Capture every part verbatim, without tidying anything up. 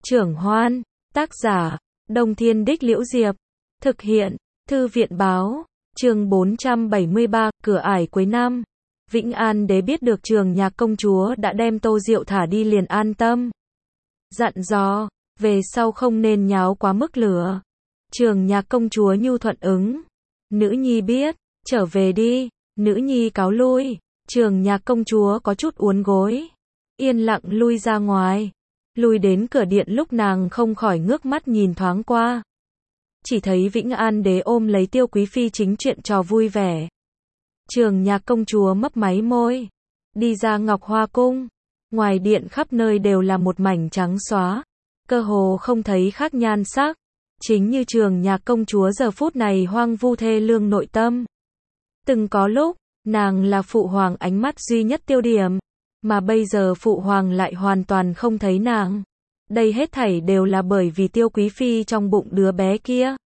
Trưởng Hoan, tác giả, Đông Thiên Đích Liễu Diệp, thực hiện, Thư viện Báo, chương bốn trăm bảy mươi ba, cửa ải cuối năm. Vĩnh An Đế biết được Trường Nhạc công chúa đã đem Tô Diệu thả đi liền an tâm. Dặn dò, về sau không nên nháo quá mức lửa. Trường Nhạc công chúa nhu thuận ứng. Nữ nhi biết, trở về đi, nữ nhi cáo lui. Trường Nhạc công chúa có chút uốn gối, yên lặng lui ra ngoài. Lui đến cửa điện lúc nàng không khỏi ngước mắt nhìn thoáng qua. Chỉ thấy Vĩnh An Đế ôm lấy Tiêu Quý Phi chính chuyện trò vui vẻ. Trường Nhạc công chúa mấp máy môi, đi ra Ngọc Hoa Cung. Ngoài điện khắp nơi đều là một mảnh trắng xóa, cơ hồ không thấy khác nhan sắc. Chính như Trường Nhạc công chúa giờ phút này hoang vu thê lương nội tâm. Từng có lúc, nàng là phụ hoàng ánh mắt duy nhất tiêu điểm, mà bây giờ phụ hoàng lại hoàn toàn không thấy nàng. Đây hết thảy đều là bởi vì Tiêu Quý Phi trong bụng đứa bé kia.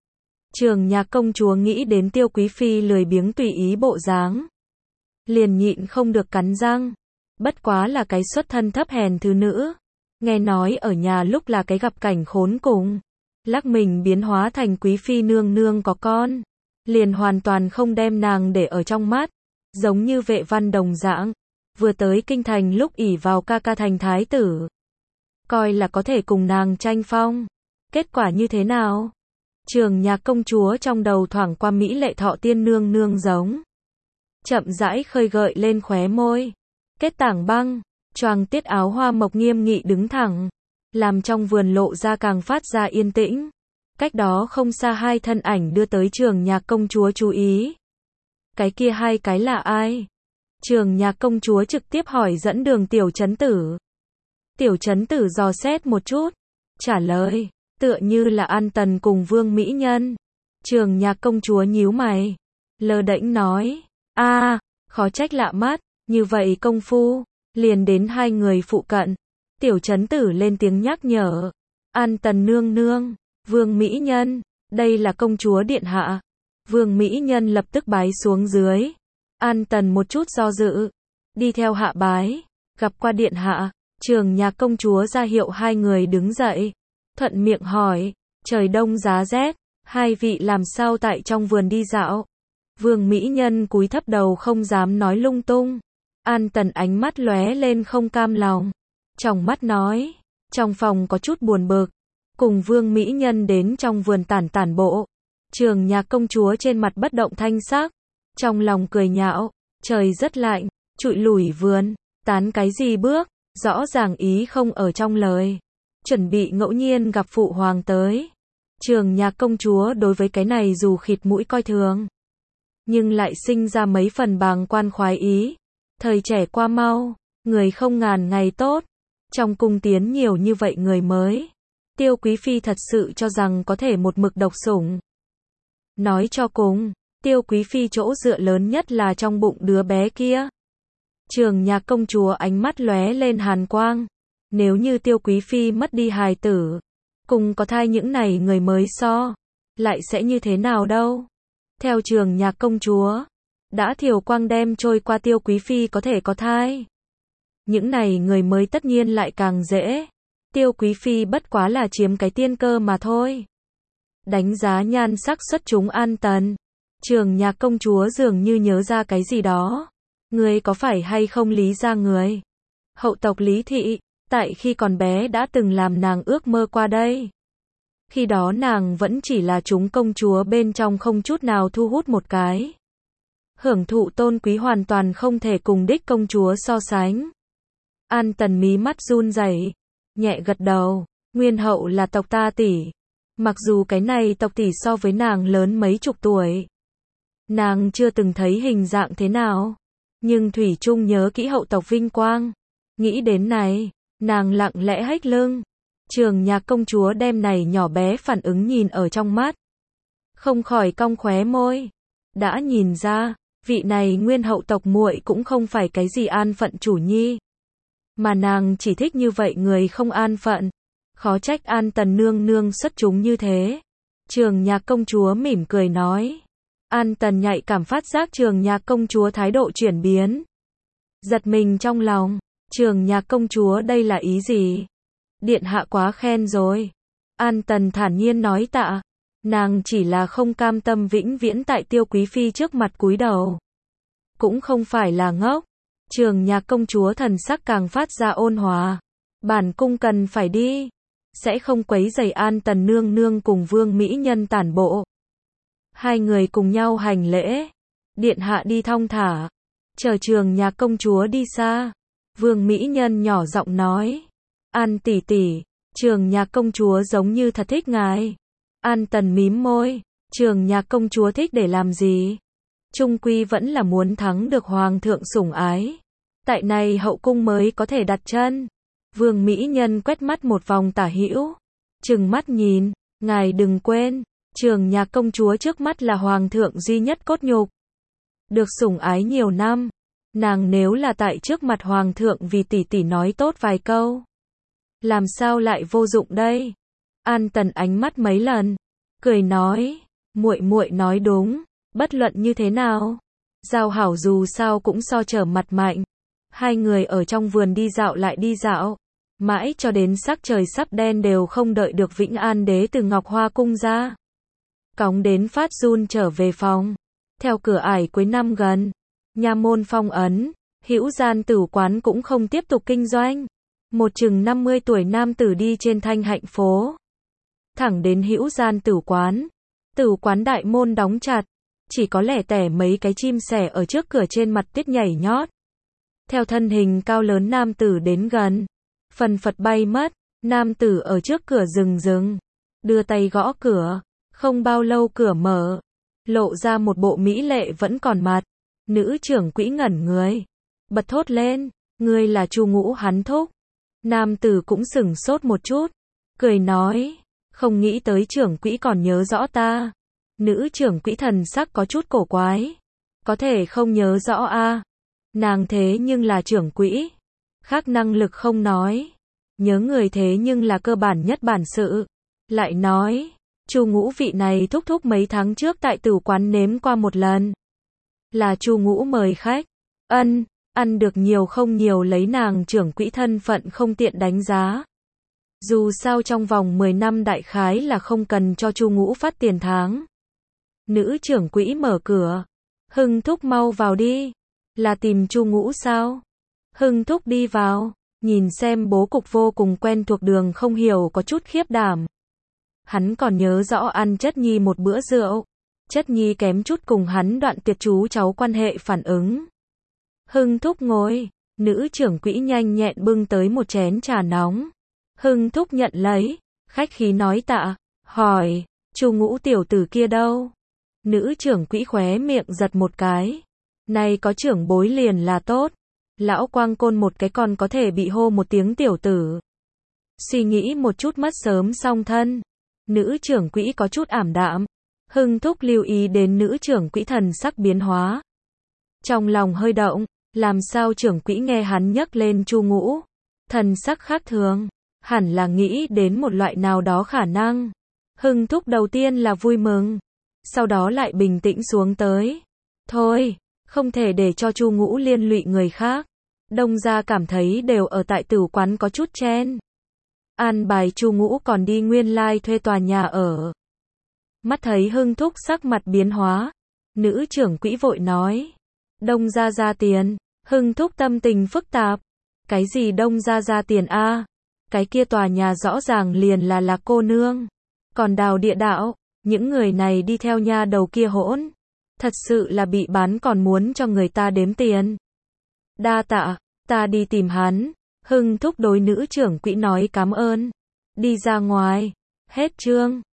Trường Nhạc công chúa nghĩ đến Tiêu Quý Phi lười biếng tùy ý bộ dáng, liền nhịn không được cắn răng. Bất quá là cái xuất thân thấp hèn thứ nữ, nghe nói ở nhà lúc là cái gặp cảnh khốn cùng, lắc mình biến hóa thành Quý Phi nương nương có con, liền hoàn toàn không đem nàng để ở trong mắt, giống như Vệ Văn đồng dạng, vừa tới kinh thành lúc ỷ vào ca ca thành thái tử, coi là có thể cùng nàng tranh phong. Kết quả như thế nào? Trường Nhạc công chúa trong đầu thoảng qua mỹ lệ Thọ Tiên nương nương giống, chậm rãi khơi gợi lên khóe môi. Kết tảng băng, choàng tiết áo hoa mộc nghiêm nghị đứng thẳng, làm trong vườn lộ ra càng phát ra yên tĩnh. Cách đó không xa hai thân ảnh đưa tới Trường Nhạc công chúa chú ý. Cái kia hai cái là ai? Trường Nhạc công chúa trực tiếp hỏi dẫn đường Tiểu Chấn Tử. Tiểu Chấn Tử dò xét một chút, trả lời, tựa như là An Tần cùng Vương Mỹ Nhân. Trường Nhạc công chúa nhíu mày, lơ đễnh nói, a, à, khó trách lạ mắt, như vậy công phu, liền đến hai người phụ cận. Tiểu Chấn Tử lên tiếng nhắc nhở, An Tần nương nương, Vương Mỹ Nhân, đây là công chúa điện hạ. Vương Mỹ Nhân lập tức bái xuống dưới. An Tần một chút do dự, đi theo hạ bái, gặp qua điện hạ. Trường Nhạc công chúa ra hiệu hai người đứng dậy, thuận miệng hỏi, trời đông giá rét, hai vị làm sao tại trong vườn đi dạo? Vương Mỹ Nhân cúi thấp đầu không dám nói lung tung. An Tần ánh mắt lóe lên không cam lòng, trong mắt nói, trong phòng có chút buồn bực, cùng Vương Mỹ Nhân đến trong vườn tản tản bộ. Trường Nhạc công chúa trên mặt bất động thanh sắc, trong lòng cười nhạo, trời rất lạnh, trụi lủi vườn, tán cái gì bước, rõ ràng ý không ở trong lời, chuẩn bị ngẫu nhiên gặp phụ hoàng tới. Trường Nhạc công chúa đối với cái này dù khịt mũi coi thường, nhưng lại sinh ra mấy phần bàng quan khoái ý. Thời trẻ qua mau, người không ngàn ngày tốt, trong cung tiến nhiều như vậy người mới. Tiêu Quý Phi thật sự cho rằng có thể một mực độc sủng. Nói cho cùng, Tiêu Quý Phi chỗ dựa lớn nhất là trong bụng đứa bé kia. Trường Nhạc công chúa ánh mắt lóe lên hàn quang. Nếu như Tiêu Quý Phi mất đi hài tử, cùng có thai những này người mới so, lại sẽ như thế nào đâu? Theo Trường Nhạc công chúa, đã thiểu quang đem trôi qua Tiêu Quý Phi có thể có thai, những này người mới tất nhiên lại càng dễ. Tiêu Quý Phi bất quá là chiếm cái tiên cơ mà thôi. Đánh giá nhan sắc xuất chúng An Tần, Trường Nhạc công chúa dường như nhớ ra cái gì đó. Người có phải hay không Lý gia người? Hậu tộc Lý thị, tại khi còn bé đã từng làm nàng ước mơ qua đây. Khi đó nàng vẫn chỉ là chúng công chúa bên trong không chút nào thu hút một cái. Hưởng thụ tôn quý hoàn toàn không thể cùng đích công chúa so sánh. An Tần mí mắt run rẩy, nhẹ gật đầu, nguyên hậu là tộc ta tỷ. Mặc dù cái này tộc tỷ so với nàng lớn mấy chục tuổi, nàng chưa từng thấy hình dạng thế nào, nhưng thủy chung nhớ kỹ hậu tộc vinh quang. Nghĩ đến này, nàng lặng lẽ hếch lưng. Trường Nhạc công chúa đem này nhỏ bé phản ứng nhìn ở trong mắt, không khỏi cong khóe môi. Đã nhìn ra, vị này nguyên hậu tộc muội cũng không phải cái gì an phận chủ nhi, mà nàng chỉ thích như vậy người không an phận. Khó trách An Tần nương nương xuất chúng như thế. Trường Nhạc công chúa mỉm cười nói. An Tần nhạy cảm phát giác Trường Nhạc công chúa thái độ chuyển biến, giật mình trong lòng. Trường Nhạc công chúa đây là ý gì? Điện hạ quá khen rồi. An Tần thản nhiên nói tạ. Nàng chỉ là không cam tâm vĩnh viễn tại Tiêu Quý Phi trước mặt cúi đầu. Cũng không phải là ngốc. Trường Nhạc công chúa thần sắc càng phát ra ôn hòa. Bản cung cần phải đi. Sẽ không quấy rầy An Tần nương nương cùng Vương Mỹ Nhân tản bộ. Hai người cùng nhau hành lễ. Điện hạ đi thong thả. Chờ Trường Nhạc công chúa đi xa. Vương Mỹ Nhân nhỏ giọng nói. An tỷ tỷ, Trường Nhạc công chúa giống như thật thích ngài. An Tần mím môi. Trường Nhạc công chúa thích để làm gì? Trung quy vẫn là muốn thắng được hoàng thượng sủng ái. Tại này hậu cung mới có thể đặt chân. Vương Mỹ Nhân quét mắt một vòng tả hữu. Trừng mắt nhìn. Ngài đừng quên. Trường Nhạc công chúa trước mắt là hoàng thượng duy nhất cốt nhục. Được sủng ái nhiều năm. Nàng nếu là tại trước mặt hoàng thượng vì tỷ tỷ nói tốt vài câu. Làm sao lại vô dụng đây? An Tần ánh mắt mấy lần. Cười nói. Muội muội nói đúng. Bất luận như thế nào. Giao hảo dù sao cũng so trở mặt mạnh. Hai người ở trong vườn đi dạo lại đi dạo. Mãi cho đến sắc trời sắp đen đều không đợi được Vĩnh An đế từ Ngọc Hoa cung ra. Cóng đến phát run trở về phòng. Theo cửa ải cuối năm gần. Nha môn phong ấn. Hữu gian tử quán cũng không tiếp tục kinh doanh. Một chừng năm mươi tuổi nam tử đi trên thanh hạnh phố. Thẳng đến hữu gian tử quán. Tử quán đại môn đóng chặt. Chỉ có lẻ tẻ mấy cái chim sẻ ở trước cửa trên mặt tuyết nhảy nhót. Theo thân hình cao lớn nam tử đến gần. Phần phật bay mất. Nam tử ở trước cửa dừng dừng. Đưa tay gõ cửa. Không bao lâu cửa mở. Lộ ra một bộ mỹ lệ vẫn còn mặt. Nữ trưởng quỹ ngẩn người. Bật thốt lên. Ngươi là Chu Ngũ hắn thúc. Nam tử cũng sửng sốt một chút. Cười nói. Không nghĩ tới trưởng quỹ còn nhớ rõ ta. Nữ trưởng quỹ thần sắc có chút cổ quái. Có thể không nhớ rõ a à. Nàng thế nhưng là trưởng quỹ. Khác năng lực không nói. Nhớ người thế nhưng là cơ bản nhất bản sự. Lại nói. Chu Ngũ vị này thúc thúc mấy tháng trước tại tử quán nếm qua một lần. Là Chu Ngũ mời khách. Ân, ăn được nhiều không nhiều lấy nàng trưởng quỹ thân phận không tiện đánh giá. Dù sao trong vòng mười năm đại khái là không cần cho Chu Ngũ phát tiền tháng. Nữ trưởng quỹ mở cửa. Hưng thúc mau vào đi. Là tìm Chu Ngũ sao? Hưng thúc đi vào. Nhìn xem bố cục vô cùng quen thuộc Đường Không Hiểu có chút khiếp đảm. Hắn còn nhớ rõ ăn Chất Nhi một bữa rượu. Chất Nhi kém chút cùng hắn đoạn tuyệt chú cháu quan hệ phản ứng. Hưng thúc ngồi. Nữ trưởng quỹ nhanh nhẹn bưng tới một chén trà nóng. Hưng thúc nhận lấy. Khách khí nói tạ. Hỏi. Chu Ngũ tiểu tử kia đâu? Nữ trưởng quỹ khóe miệng giật một cái. Này có trưởng bối liền là tốt. Lão quang côn một cái còn có thể bị hô một tiếng tiểu tử. Suy nghĩ một chút mất sớm song thân. Nữ trưởng quỹ có chút ảm đạm. Hưng thúc lưu ý đến nữ trưởng quỹ thần sắc biến hóa. Trong lòng hơi động. Làm sao trưởng quỹ nghe hắn nhắc lên Chu Ngũ. Thần sắc khác thường. Hẳn là nghĩ đến một loại nào đó khả năng. Hưng thúc đầu tiên là vui mừng. Sau đó lại bình tĩnh xuống tới. Thôi, không thể để cho Chu Ngũ liên lụy người khác. Đông gia cảm thấy đều ở tại tử quán có chút chen. An bài Chu Ngũ còn đi nguyên lai thuê tòa nhà ở. Mắt thấy Hưng thúc sắc mặt biến hóa. Nữ trưởng quỹ vội nói. Đông gia ra tiền. Hưng thúc tâm tình phức tạp. Cái gì đông gia ra tiền a? À? Cái kia tòa nhà rõ ràng liền là Lạc cô nương. Còn Đào địa đạo. Những người này đi theo nha đầu kia hỗn. Thật sự là bị bán còn muốn cho người ta đếm tiền. Đa tạ, ta đi tìm hắn. Hưng thúc đối nữ trưởng quỹ nói cảm ơn. Đi ra ngoài. Hết chương.